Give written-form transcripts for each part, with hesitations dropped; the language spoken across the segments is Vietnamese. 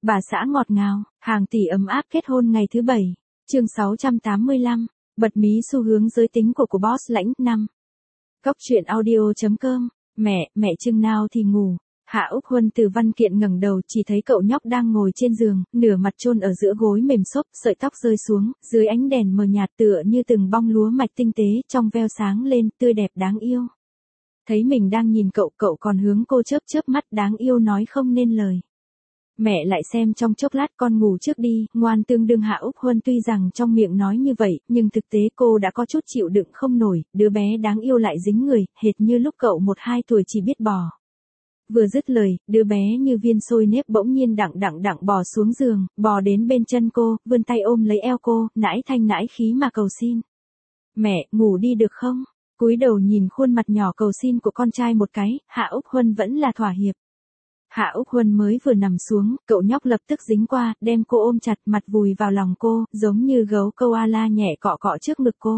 Bà xã ngọt ngào, hàng tỷ ấm áp kết hôn ngày thứ 7. Chương 685. Bật mí xu hướng giới tính của boss lãnh 5. Góc truyện audio.com. Mẹ chừng nào thì ngủ. Hạ Úc Huân từ văn kiện ngẩng đầu chỉ thấy cậu nhóc đang ngồi trên giường, nửa mặt chôn ở giữa gối mềm xốp, sợi tóc rơi xuống, dưới ánh đèn mờ nhạt tựa như từng bong lúa mạch tinh tế, trong veo sáng lên, tươi đẹp đáng yêu. Thấy mình đang nhìn cậu còn hướng cô chớp chớp mắt đáng yêu nói không nên lời. Mẹ lại xem trong chốc lát con ngủ trước đi, ngoan tương đương. Hạ Úc Huân tuy rằng trong miệng nói như vậy, nhưng thực tế cô đã có chút chịu đựng không nổi, đứa bé đáng yêu lại dính người, hệt như lúc cậu 1-2 tuổi chỉ biết bò. Vừa dứt lời, đứa bé như viên xôi nếp bỗng nhiên đặng bò xuống giường, bò đến bên chân cô, vươn tay ôm lấy eo cô, nãi thanh nãi khí mà cầu xin. Mẹ, ngủ đi được không? Cúi đầu nhìn khuôn mặt nhỏ cầu xin của con trai một cái, Hạ Úc Huân vẫn là thỏa hiệp. Hạ Úc Huân mới vừa nằm xuống, cậu nhóc lập tức dính qua, đem cô ôm chặt, mặt vùi vào lòng cô, giống như gấu koala nhẹ cọ trước ngực cô.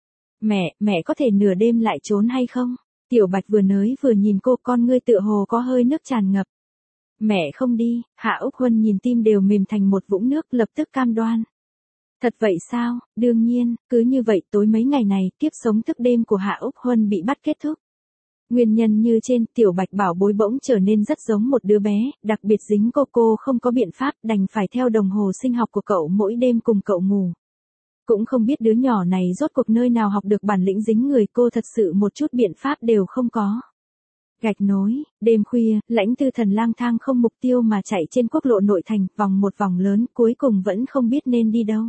Mẹ có thể nửa đêm lại trốn hay không? Tiểu Bạch vừa nới vừa nhìn cô, con ngươi tựa hồ có hơi nước tràn ngập. Mẹ không đi. Hạ Úc Huân nhìn tim đều mềm thành một vũng nước, lập tức cam đoan. Thật vậy sao? Đương nhiên, cứ như vậy tối mấy ngày này, kiếp sống thức đêm của Hạ Úc Huân bị bắt kết thúc. Nguyên nhân như trên, Tiểu Bạch bảo bối bỗng trở nên rất giống một đứa bé, đặc biệt dính cô không có biện pháp, đành phải theo đồng hồ sinh học của cậu mỗi đêm cùng cậu ngủ. Cũng không biết đứa nhỏ này rốt cuộc nơi nào học được bản lĩnh dính người, cô thật sự một chút biện pháp đều không có. Gạch nối, đêm khuya, Lãnh Tư Thần lang thang không mục tiêu mà chạy trên quốc lộ nội thành, vòng một vòng lớn, cuối cùng vẫn không biết nên đi đâu.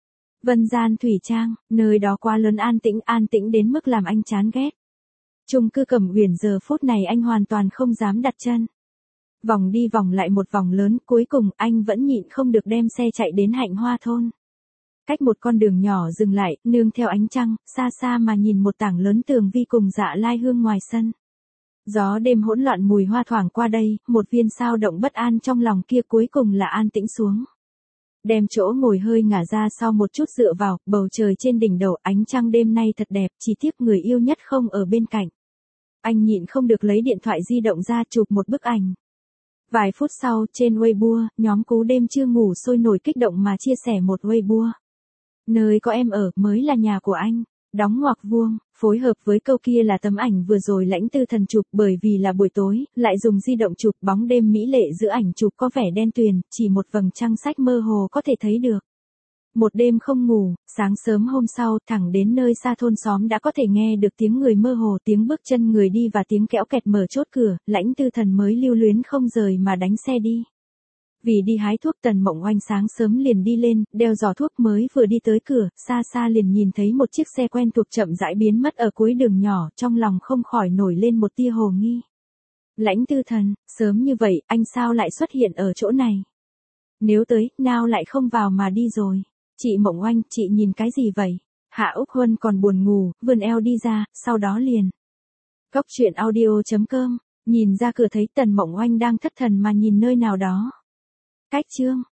Vân Gian Thủy Trang, nơi đó quá lớn, an tĩnh đến mức làm anh chán ghét. Chung cư Cẩm Uyển giờ phút này anh hoàn toàn không dám đặt chân. Vòng đi vòng lại một vòng lớn, cuối cùng anh vẫn nhịn không được đem xe chạy đến Hạnh Hoa thôn. Cách một con đường nhỏ dừng lại, nương theo ánh trăng, xa mà nhìn một tảng lớn tường vi cùng Dạ Lai Hương ngoài sân. Gió đêm hỗn loạn mùi hoa thoảng qua đây, một viên sao động bất an trong lòng kia cuối cùng là an tĩnh xuống. Đem chỗ ngồi hơi ngả ra sau một chút dựa vào, bầu trời trên đỉnh đầu, ánh trăng đêm nay thật đẹp, chỉ tiếc người yêu nhất không ở bên cạnh. Anh nhịn không được lấy điện thoại di động ra chụp một bức ảnh. Vài phút sau, trên Weibo, nhóm cú đêm chưa ngủ sôi nổi kích động mà chia sẻ một Weibo. Nơi có em ở, mới là nhà của anh. Đóng ngoặc vuông, phối hợp với câu kia là tấm ảnh vừa rồi Lãnh Tư Thần chụp, bởi vì là buổi tối, lại dùng di động chụp, bóng đêm mỹ lệ giữa ảnh chụp có vẻ đen tuyền, chỉ một vầng trăng sách mơ hồ có thể thấy được. Một đêm không ngủ, sáng sớm hôm sau, thẳng đến nơi xa thôn xóm đã có thể nghe được tiếng người mơ hồ, tiếng bước chân người đi và tiếng kéo kẹt mở chốt cửa, Lãnh Tư Thần mới lưu luyến không rời mà đánh xe đi. Vì đi hái thuốc, Tần Mộng Oanh sáng sớm liền đi lên, đeo giỏ thuốc, mới vừa đi tới cửa, xa liền nhìn thấy một chiếc xe quen thuộc chậm rãi biến mất ở cuối đường nhỏ, trong lòng không khỏi nổi lên một tia hồ nghi. Lãnh Tư Thần, sớm như vậy, anh sao lại xuất hiện ở chỗ này? Nếu tới, nào lại không vào mà đi rồi? Chị Mộng Oanh, chị nhìn cái gì vậy? Hạ Úc Huân còn buồn ngủ, vươn eo đi ra, sau đó liền. Góc truyện audio.com, nhìn ra cửa thấy Tần Mộng Oanh đang thất thần mà nhìn nơi nào đó. Cách chương.